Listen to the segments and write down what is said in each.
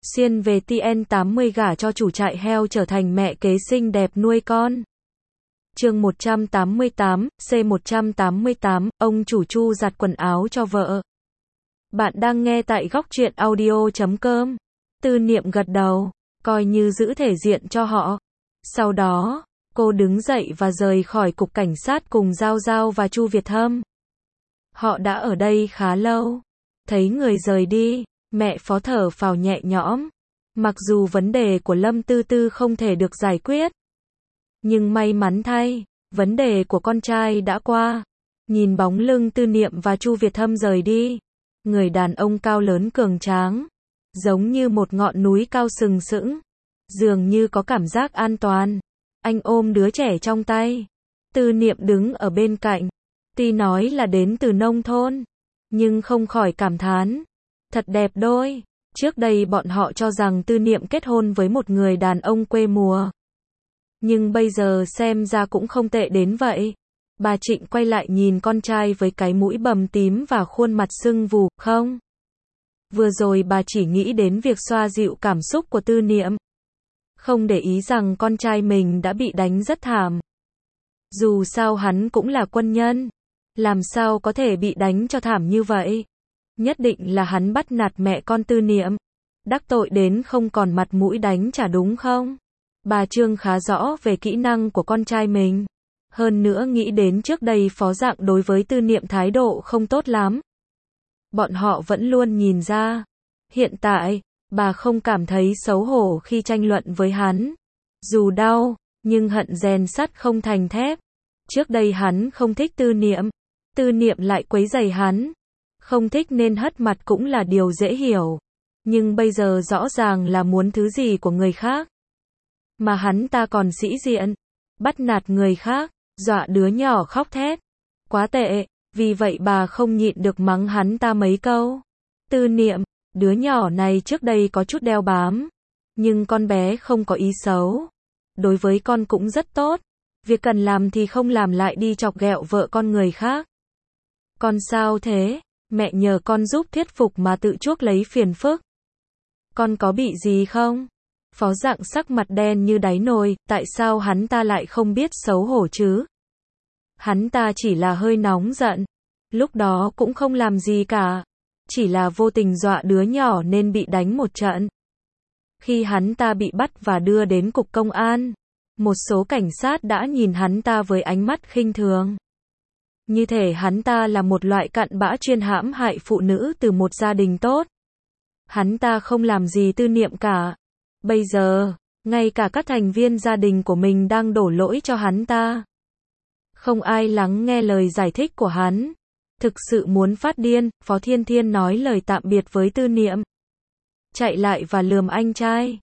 Xuyên về TN80 gả cho chủ trại heo trở thành mẹ kế xinh đẹp nuôi con. Chương 188, C188, ông chủ Chu giặt quần áo cho vợ. Bạn đang nghe tại góc truyện audio.com. Tư Niệm gật đầu, coi như giữ thể diện cho họ. Sau đó, cô đứng dậy và rời khỏi cục cảnh sát cùng Giao Giao và Chu Việt Hâm. Họ đã ở đây khá lâu. Thấy người rời đi, mẹ Phó thở phào nhẹ nhõm. Mặc dù vấn đề của Lâm Tư Tư không thể được giải quyết, nhưng may mắn thay, vấn đề của con trai đã qua. Nhìn bóng lưng Tư Niệm và Chu Việt Hâm rời đi, người đàn ông cao lớn cường tráng, giống như một ngọn núi cao sừng sững, dường như có cảm giác an toàn. Anh ôm đứa trẻ trong tay. Tư Niệm đứng ở bên cạnh. Tuy nói là đến từ nông thôn, nhưng không khỏi cảm thán, thật đẹp đôi. Trước đây bọn họ cho rằng Tư Niệm kết hôn với một người đàn ông quê mùa, nhưng bây giờ xem ra cũng không tệ đến vậy. Bà Trịnh quay lại nhìn con trai với cái mũi bầm tím và khuôn mặt sưng vù. Không, vừa rồi bà chỉ nghĩ đến việc xoa dịu cảm xúc của Tư Niệm, không để ý rằng con trai mình đã bị đánh rất thảm. Dù sao hắn cũng là quân nhân, làm sao có thể bị đánh cho thảm như vậy? Nhất định là hắn bắt nạt mẹ con Tư Niệm, đắc tội đến không còn mặt mũi đánh trả đúng không? Bà Trương khá rõ về kỹ năng của con trai mình. Hơn nữa nghĩ đến trước đây Phó Dạng đối với Tư Niệm thái độ không tốt lắm. Bọn họ vẫn luôn nhìn ra. Hiện tại, bà không cảm thấy xấu hổ khi tranh luận với hắn. Dù đau, nhưng hận rèn sắt không thành thép. Trước đây hắn không thích Tư Niệm lại quấy rầy hắn. Không thích nên hất mặt cũng là điều dễ hiểu. Nhưng bây giờ rõ ràng là muốn thứ gì của người khác. Mà hắn ta còn sĩ diện, bắt nạt người khác, dọa đứa nhỏ khóc thét. Quá tệ, vì vậy bà không nhịn được mắng hắn ta mấy câu. Tư Niệm, đứa nhỏ này trước đây có chút đeo bám, nhưng con bé không có ý xấu. Đối với con cũng rất tốt. Việc cần làm thì không làm lại đi chọc ghẹo vợ con người khác. Con sao thế? Mẹ nhờ con giúp thuyết phục mà tự chuốc lấy phiền phức. Con có bị gì không? Phó Dạng sắc mặt đen như đáy nồi, tại sao hắn ta lại không biết xấu hổ chứ? Hắn ta chỉ là hơi nóng giận. Lúc đó cũng không làm gì cả. Chỉ là vô tình dọa đứa nhỏ nên bị đánh một trận. Khi hắn ta bị bắt và đưa đến cục công an, một số cảnh sát đã nhìn hắn ta với ánh mắt khinh thường. Như thể hắn ta là một loại cặn bã chuyên hãm hại phụ nữ từ một gia đình tốt. Hắn ta không làm gì Tư Niệm cả. Bây giờ, ngay cả các thành viên gia đình của mình đang đổ lỗi cho hắn ta. Không ai lắng nghe lời giải thích của hắn. Thực sự muốn phát điên, Phó Thiên Thiên nói lời tạm biệt với Tư Niệm. Chạy lại và lườm anh trai.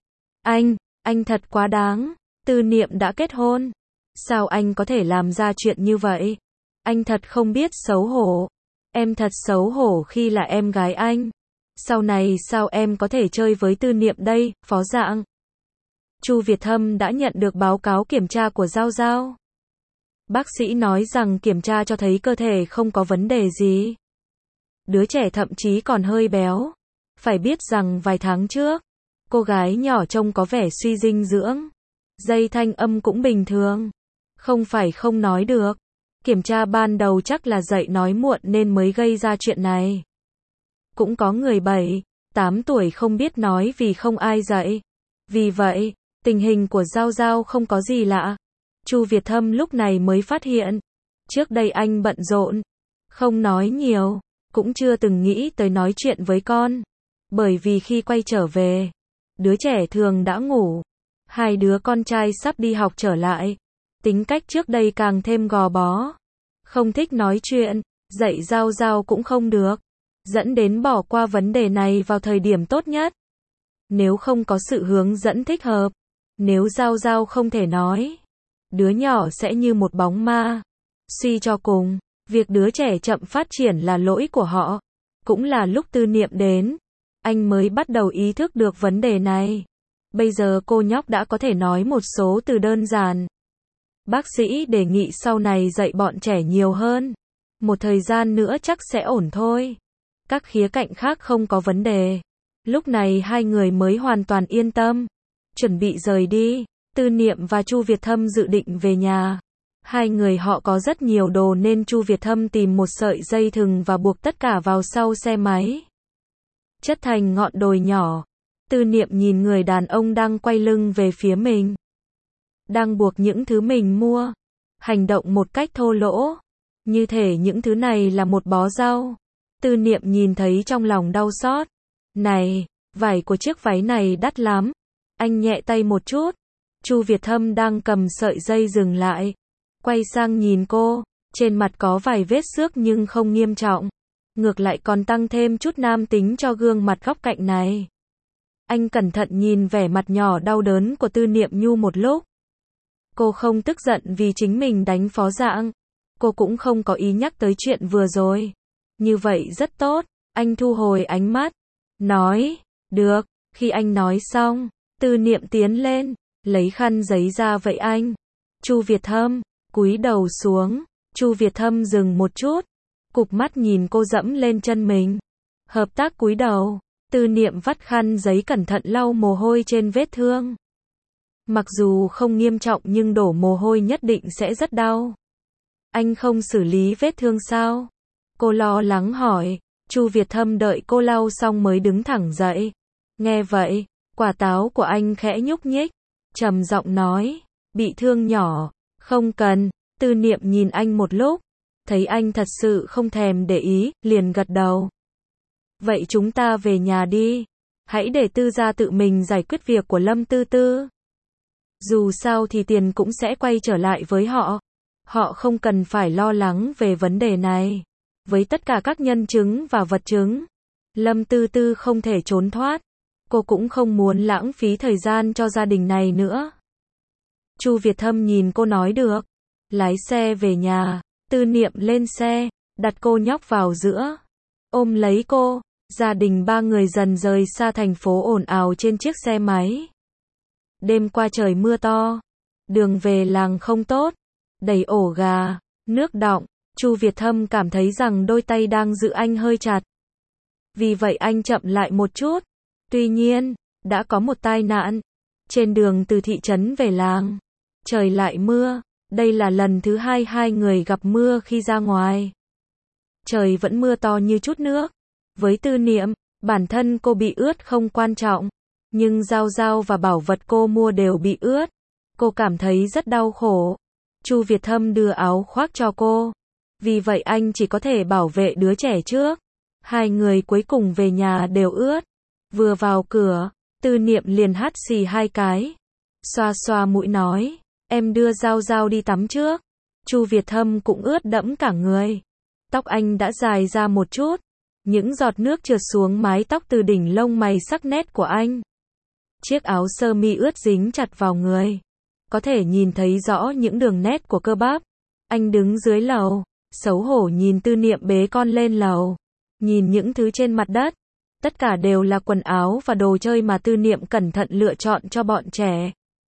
Anh thật quá đáng. Tư Niệm đã kết hôn. Sao anh có thể làm ra chuyện như vậy? Anh thật không biết xấu hổ. Em thật xấu hổ khi là em gái anh. Sau này sao em có thể chơi với Tư Niệm đây, Phó Dạng? Chu Việt Hâm đã nhận được báo cáo kiểm tra của Giao Giao. Bác sĩ nói rằng kiểm tra cho thấy cơ thể không có vấn đề gì. Đứa trẻ thậm chí còn hơi béo. Phải biết rằng vài tháng trước, cô gái nhỏ trông có vẻ suy dinh dưỡng. Dây thanh âm cũng bình thường. Không phải không nói được. Kiểm tra ban đầu chắc là dậy nói muộn nên mới gây ra chuyện này. Cũng có người 7, 8 tuổi không biết nói vì không ai dạy. Vì vậy, tình hình của Giao Giao không có gì lạ. Chu Việt Hâm lúc này mới phát hiện. Trước đây anh bận rộn, không nói nhiều, cũng chưa từng nghĩ tới nói chuyện với con. Bởi vì khi quay trở về, đứa trẻ thường đã ngủ. Hai đứa con trai sắp đi học trở lại. Tính cách trước đây càng thêm gò bó. Không thích nói chuyện, dạy Giao Giao cũng không được. Dẫn đến bỏ qua vấn đề này vào thời điểm tốt nhất. Nếu không có sự hướng dẫn thích hợp, nếu Giao Giao không thể nói, đứa nhỏ sẽ như một bóng ma. Suy cho cùng, việc đứa trẻ chậm phát triển là lỗi của họ. Cũng là lúc Tư Niệm đến, anh mới bắt đầu ý thức được vấn đề này. Bây giờ cô nhóc đã có thể nói một số từ đơn giản. Bác sĩ đề nghị sau này dạy bọn trẻ nhiều hơn. Một thời gian nữa chắc sẽ ổn thôi. Các khía cạnh khác không có vấn đề. Lúc này hai người mới hoàn toàn yên tâm, chuẩn bị rời đi. Tư Niệm và Chu Việt Thâm dự định về nhà. Hai người họ có rất nhiều đồ nên Chu Việt Thâm tìm một sợi dây thừng và buộc tất cả vào sau xe máy. Chất thành ngọn đồi nhỏ. Tư Niệm nhìn người đàn ông đang quay lưng về phía mình, đang buộc những thứ mình mua, hành động một cách thô lỗ, như thể những thứ này là một bó rau. Tư Niệm nhìn thấy trong lòng đau xót. Này, vải của chiếc váy này đắt lắm. Anh nhẹ tay một chút. Chu Việt Thâm đang cầm sợi dây dừng lại, quay sang nhìn cô, trên mặt có vài vết xước nhưng không nghiêm trọng, ngược lại còn tăng thêm chút nam tính cho gương mặt góc cạnh này. Anh cẩn thận nhìn vẻ mặt nhỏ đau đớn của Tư Niệm Nhu một lúc. Cô không tức giận vì chính mình đánh phó Dạng. Cô cũng không có ý nhắc tới chuyện vừa rồi. Như vậy rất tốt. Anh thu hồi ánh mắt, nói, được. Khi anh nói xong, Tư Niệm tiến lên, lấy khăn giấy ra vẫy anh. Chu Việt Thâm, cúi đầu xuống. Chu Việt Thâm dừng một chút, cụp mắt nhìn cô dẫm lên chân mình. Hợp tác cúi đầu. Tư Niệm vắt khăn giấy cẩn thận lau mồ hôi trên vết thương. Mặc dù không nghiêm trọng nhưng đổ mồ hôi nhất định sẽ rất đau. Anh không xử lý vết thương sao? Cô lo lắng hỏi. Chu Việt Thâm đợi cô lau xong mới đứng thẳng dậy. Nghe vậy, quả táo của anh khẽ nhúc nhích, trầm giọng nói, bị thương nhỏ, không cần. Tư Niệm nhìn anh một lúc, thấy anh thật sự không thèm để ý, liền gật đầu. Vậy chúng ta về nhà đi. Hãy để Tư gia tự mình giải quyết việc của Lâm Tư Tư. Dù sao thì tiền cũng sẽ quay trở lại với họ. Họ không cần phải lo lắng về vấn đề này. Với tất cả các nhân chứng và vật chứng, Lâm Tư Tư không thể trốn thoát. Cô cũng không muốn lãng phí thời gian cho gia đình này nữa. Chu Việt Thâm nhìn cô nói được. Lái xe về nhà. Tư Niệm lên xe, đặt cô nhóc vào giữa, ôm lấy cô. Gia đình ba người dần rời xa thành phố ồn ào trên chiếc xe máy. Đêm qua trời mưa to, đường về làng không tốt, đầy ổ gà, nước đọng. Chu Việt Thâm cảm thấy rằng đôi tay đang giữ anh hơi chặt. Vì vậy anh chậm lại một chút. Tuy nhiên, đã có một tai nạn. Trên đường từ thị trấn về làng, trời lại mưa. Đây là lần thứ hai hai người gặp mưa khi ra ngoài. Trời vẫn mưa to như chút nước. Với Tư Niệm, bản thân cô bị ướt không quan trọng. Nhưng Giao Giao và bảo vật cô mua đều bị ướt. Cô cảm thấy rất đau khổ. Chu Việt Thâm đưa áo khoác cho cô. Vì vậy anh chỉ có thể bảo vệ đứa trẻ trước. Hai người cuối cùng về nhà đều ướt. Vừa vào cửa, Tư Niệm liền hắt xì hai cái. Xoa xoa mũi nói, em đưa Giao Giao đi tắm trước. Chu Việt Thâm cũng ướt đẫm cả người. Tóc anh đã dài ra một chút. Những giọt nước trượt xuống mái tóc từ đỉnh lông mày sắc nét của anh. Chiếc áo sơ mi ướt dính chặt vào người. Có thể nhìn thấy rõ những đường nét của cơ bắp. Anh đứng dưới lầu, xấu hổ nhìn Tư Niệm bế con lên lầu. Nhìn những thứ trên mặt đất. Tất cả đều là quần áo và đồ chơi mà Tư Niệm cẩn thận lựa chọn cho bọn trẻ.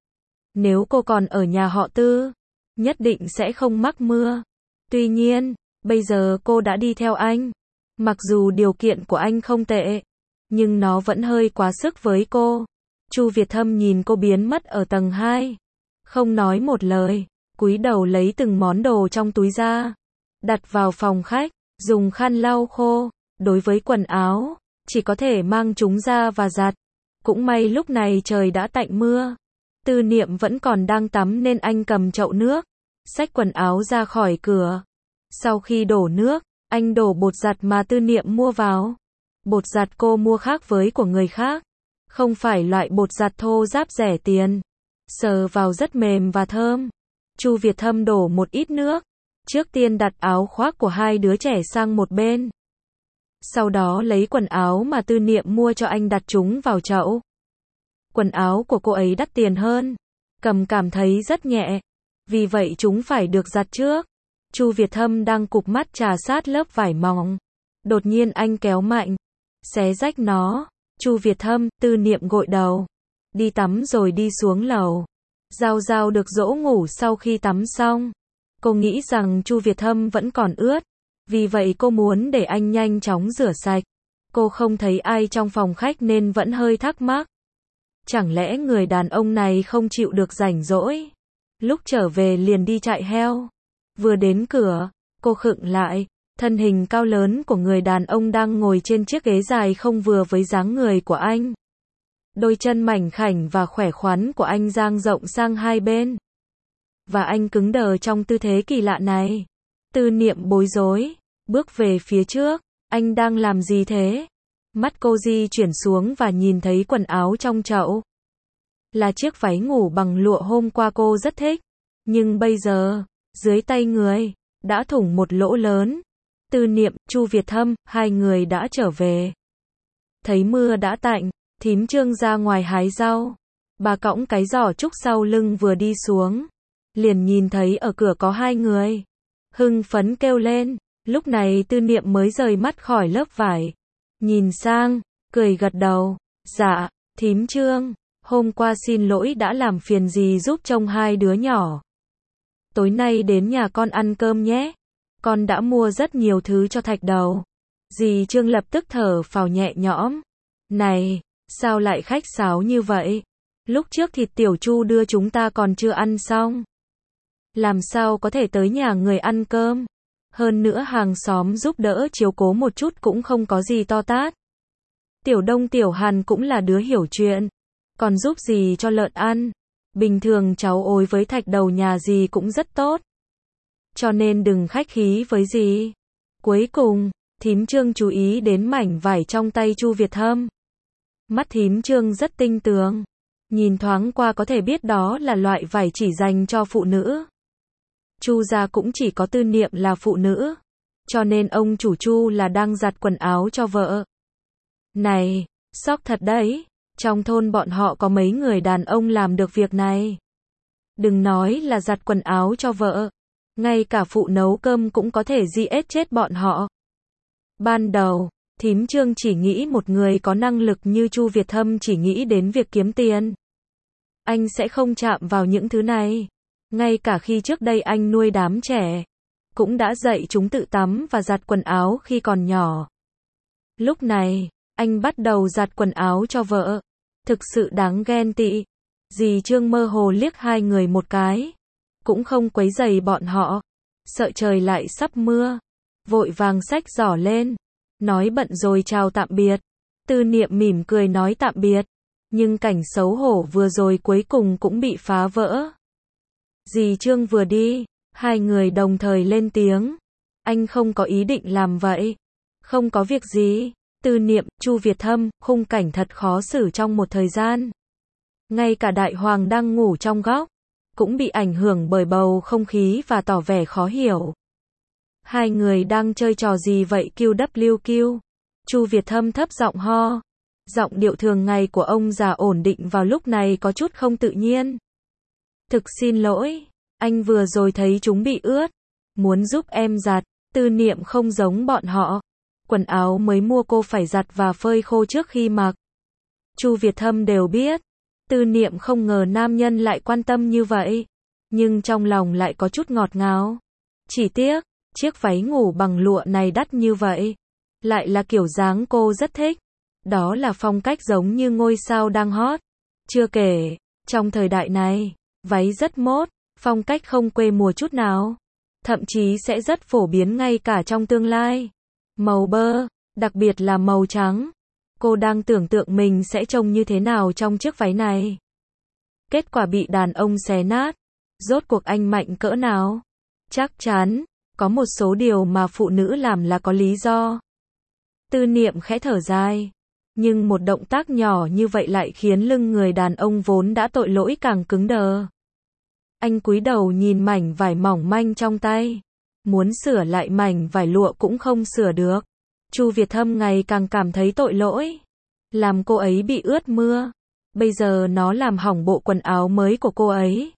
Nếu cô còn ở nhà họ Tư, nhất định sẽ không mắc mưa. Tuy nhiên, bây giờ cô đã đi theo anh. Mặc dù điều kiện của anh không tệ, nhưng nó vẫn hơi quá sức với cô. Chu Việt Thâm nhìn cô biến mất ở tầng 2. Không nói một lời, cúi đầu lấy từng món đồ trong túi ra. Đặt vào phòng khách, dùng khăn lau khô. Đối với quần áo, chỉ có thể mang chúng ra và giặt. Cũng may lúc này trời đã tạnh mưa. Tư Niệm vẫn còn đang tắm nên anh cầm chậu nước, xách quần áo ra khỏi cửa. Sau khi đổ nước, anh đổ bột giặt mà Tư Niệm mua vào. Bột giặt cô mua khác với của người khác. Không phải loại bột giặt thô ráp rẻ tiền. Sờ vào rất mềm và thơm. Chu Việt Thâm đổ một ít nước. Trước tiên đặt áo khoác của hai đứa trẻ sang một bên. Sau đó lấy quần áo mà Tư Niệm mua cho anh đặt chúng vào chậu. Quần áo của cô ấy đắt tiền hơn. Cầm cảm thấy rất nhẹ. Vì vậy chúng phải được giặt trước. Chu Việt Thâm đang cụp mắt trà sát lớp vải mỏng. Đột nhiên anh kéo mạnh, xé rách nó. Chu Việt Thâm, Tư Niệm gội đầu, đi tắm rồi đi xuống lầu. Giao Giao được dỗ ngủ sau khi tắm xong. Cô nghĩ rằng Chu Việt Thâm vẫn còn ướt. Vì vậy cô muốn để anh nhanh chóng rửa sạch. Cô không thấy ai trong phòng khách nên vẫn hơi thắc mắc. Chẳng lẽ người đàn ông này không chịu được rảnh rỗi? Lúc trở về liền đi chạy heo. Vừa đến cửa, cô khựng lại. Thân hình cao lớn của người đàn ông đang ngồi trên chiếc ghế dài không vừa với dáng người của anh. Đôi chân mảnh khảnh và khỏe khoắn của anh dang rộng sang hai bên. Và anh cứng đờ trong tư thế kỳ lạ này. Tư Niệm bối rối, bước về phía trước. Anh đang làm gì thế? Mắt cô di chuyển xuống và nhìn thấy quần áo trong chậu. Là chiếc váy ngủ bằng lụa hôm qua cô rất thích. Nhưng bây giờ, dưới tay người, đã thủng một lỗ lớn. Tư Niệm, Chu Việt Thâm, hai người đã trở về. Thấy mưa đã tạnh, thím Trương ra ngoài hái rau. Bà cõng cái giỏ trúc sau lưng vừa đi xuống. Liền nhìn thấy ở cửa có hai người. Hưng phấn kêu lên. Lúc này Tư Niệm mới rời mắt khỏi lớp vải. Nhìn sang, cười gật đầu. Dạ, thím Trương, hôm qua xin lỗi đã làm phiền dì giúp trông hai đứa nhỏ. Tối nay đến nhà con ăn cơm nhé. Con đã mua rất nhiều thứ cho Thạch Đầu. Dì Trương lập tức thở phào nhẹ nhõm. Này, sao lại khách sáo như vậy? Lúc trước thịt tiểu Chu đưa chúng ta còn chưa ăn xong. Làm sao có thể tới nhà người ăn cơm? Hơn nữa hàng xóm giúp đỡ chiếu cố một chút cũng không có gì to tát. Tiểu Đông Tiểu Hàn cũng là đứa hiểu chuyện. Còn giúp gì cho lợn ăn. Bình thường cháu ối với Thạch Đầu nhà dì cũng rất tốt. Cho nên đừng khách khí với dì. Cuối cùng, thím Trương chú ý đến mảnh vải trong tay Chu Việt Thâm. Mắt thím Trương rất tinh tường. Nhìn thoáng qua có thể biết đó là loại vải chỉ dành cho phụ nữ. Chu gia cũng chỉ có Tư Niệm là phụ nữ. Cho nên ông chủ Chu là đang giặt quần áo cho vợ. Này, sốc thật đấy. Trong thôn bọn họ có mấy người đàn ông làm được việc này. Đừng nói là giặt quần áo cho vợ. Ngay cả phụ nấu cơm cũng có thể giết chết bọn họ. Ban đầu, thím Trương chỉ nghĩ một người có năng lực như Chu Việt Thâm chỉ nghĩ đến việc kiếm tiền. Anh sẽ không chạm vào những thứ này. Ngay cả khi trước đây anh nuôi đám trẻ, cũng đã dạy chúng tự tắm và giặt quần áo khi còn nhỏ. Lúc này, anh bắt đầu giặt quần áo cho vợ. Thực sự đáng ghen tị. Dì Trương mơ hồ liếc hai người một cái. Cũng không quấy rầy bọn họ. Sợ trời lại sắp mưa. Vội vàng xách giỏ lên. Nói bận rồi chào tạm biệt. Tư Niệm mỉm cười nói tạm biệt. Nhưng cảnh xấu hổ vừa rồi cuối cùng cũng bị phá vỡ. Dì Trương vừa đi, hai người đồng thời lên tiếng. Anh không có ý định làm vậy. Không có việc gì. Tư Niệm, Chu Việt Thâm, khung cảnh thật khó xử trong một thời gian. Ngay cả Đại Hoàng đang ngủ trong góc, cũng bị ảnh hưởng bởi bầu không khí và tỏ vẻ khó hiểu. Hai người đang chơi trò gì vậy QWQ? Chu Việt Thâm thấp giọng ho. Giọng điệu thường ngày của ông già ổn định vào lúc này có chút không tự nhiên. Thực xin lỗi, anh vừa rồi thấy chúng bị ướt. Muốn giúp em giặt. Tư Niệm không giống bọn họ. Quần áo mới mua cô phải giặt và phơi khô trước khi mặc. Chu Việt Thâm đều biết. Tư Niệm không ngờ nam nhân lại quan tâm như vậy. Nhưng trong lòng lại có chút ngọt ngào. Chỉ tiếc, chiếc váy ngủ bằng lụa này đắt như vậy. Lại là kiểu dáng cô rất thích. Đó là phong cách giống như ngôi sao đang hot. Chưa kể, trong thời đại này, váy rất mốt, phong cách không quê mùa chút nào. Thậm chí sẽ rất phổ biến ngay cả trong tương lai. Màu bơ, đặc biệt là màu trắng. Cô đang tưởng tượng mình sẽ trông như thế nào trong chiếc váy này. Kết quả bị đàn ông xé nát. Rốt cuộc anh mạnh cỡ nào? Chắc chắn, có một số điều mà phụ nữ làm là có lý do. Tư Niệm khẽ thở dài. Nhưng một động tác nhỏ như vậy lại khiến lưng người đàn ông vốn đã tội lỗi càng cứng đờ. Anh cúi đầu nhìn mảnh vải mỏng manh trong tay. Muốn sửa lại mảnh vải lụa cũng không sửa được. Chu Việt Thâm ngày càng cảm thấy tội lỗi. Làm cô ấy bị ướt mưa. Bây giờ nó làm hỏng bộ quần áo mới của cô ấy.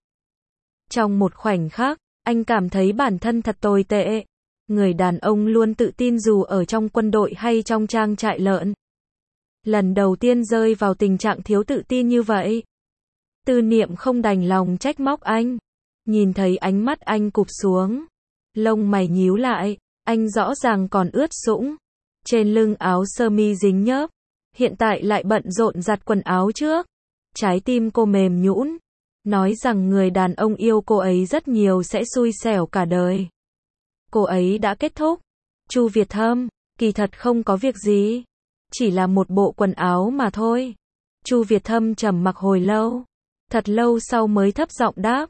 Trong một khoảnh khắc, anh cảm thấy bản thân thật tồi tệ. Người đàn ông luôn tự tin dù ở trong quân đội hay trong trang trại lợn. Lần đầu tiên rơi vào tình trạng thiếu tự tin như vậy. Tư Niệm không đành lòng trách móc anh. Nhìn thấy ánh mắt anh cụp xuống. Lông mày nhíu lại, anh rõ ràng còn ướt sũng. Trên lưng áo sơ mi dính nhớp, hiện tại lại bận rộn giặt quần áo trước. Trái tim cô mềm nhũn, nói rằng người đàn ông yêu cô ấy rất nhiều sẽ xui xẻo cả đời. Cô ấy đã kết thúc. Chu Việt Thâm, kỳ thật không có việc gì, chỉ là một bộ quần áo mà thôi. Chu Việt Thâm trầm mặc hồi lâu, thật lâu sau mới thấp giọng đáp,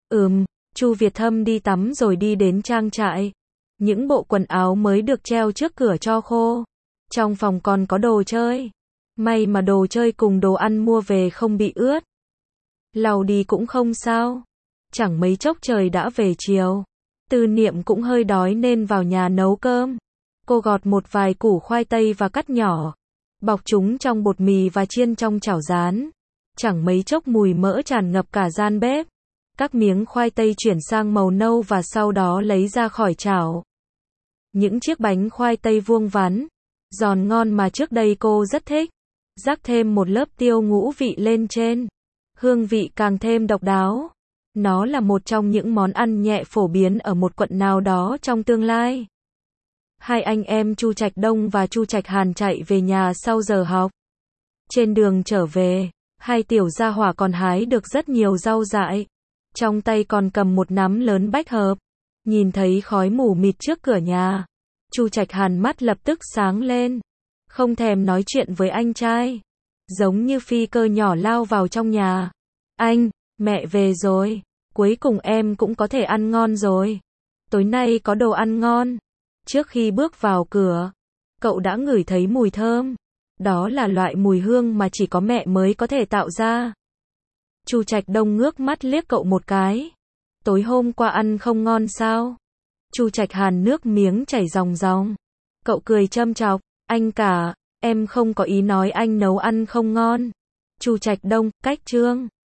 Chu Việt Thâm đi tắm rồi đi đến trang trại. Những bộ quần áo mới được treo trước cửa cho khô. Trong phòng còn có đồ chơi. May mà đồ chơi cùng đồ ăn mua về không bị ướt. Lau đi cũng không sao. Chẳng mấy chốc trời đã về chiều. Tư Niệm cũng hơi đói nên vào nhà nấu cơm. Cô gọt một vài củ khoai tây và cắt nhỏ, bọc chúng trong bột mì và chiên trong chảo rán. Chẳng mấy chốc mùi mỡ tràn ngập cả gian bếp. Các miếng khoai tây chuyển sang màu nâu và sau đó lấy ra khỏi chảo. Những chiếc bánh khoai tây vuông vắn, giòn ngon mà trước đây cô rất thích. Rắc thêm một lớp tiêu ngũ vị lên trên. Hương vị càng thêm độc đáo. Nó là một trong những món ăn nhẹ phổ biến ở một quận nào đó trong tương lai. Hai anh em Chu Trạch Đông và Chu Trạch Hàn chạy về nhà sau giờ học. Trên đường trở về, hai tiểu gia hỏa còn hái được rất nhiều rau dại. Trong tay còn cầm một nắm lớn bách hợp. Nhìn thấy khói mù mịt trước cửa nhà, Chu Trạch Hàn mắt lập tức sáng lên. Không thèm nói chuyện với anh trai. Giống như phi cơ nhỏ lao vào trong nhà. Anh, mẹ về rồi. Cuối cùng em cũng có thể ăn ngon rồi. Tối nay có đồ ăn ngon. Trước khi bước vào cửa, cậu đã ngửi thấy mùi thơm. Đó là loại mùi hương mà chỉ có mẹ mới có thể tạo ra. Chu Trạch Đông ngước mắt liếc cậu một cái. Tối hôm qua ăn không ngon sao? Chu Trạch Hàn nước miếng chảy ròng ròng. Cậu cười châm chọc, anh cả, em không có ý nói anh nấu ăn không ngon. Chu Trạch Đông, cách chương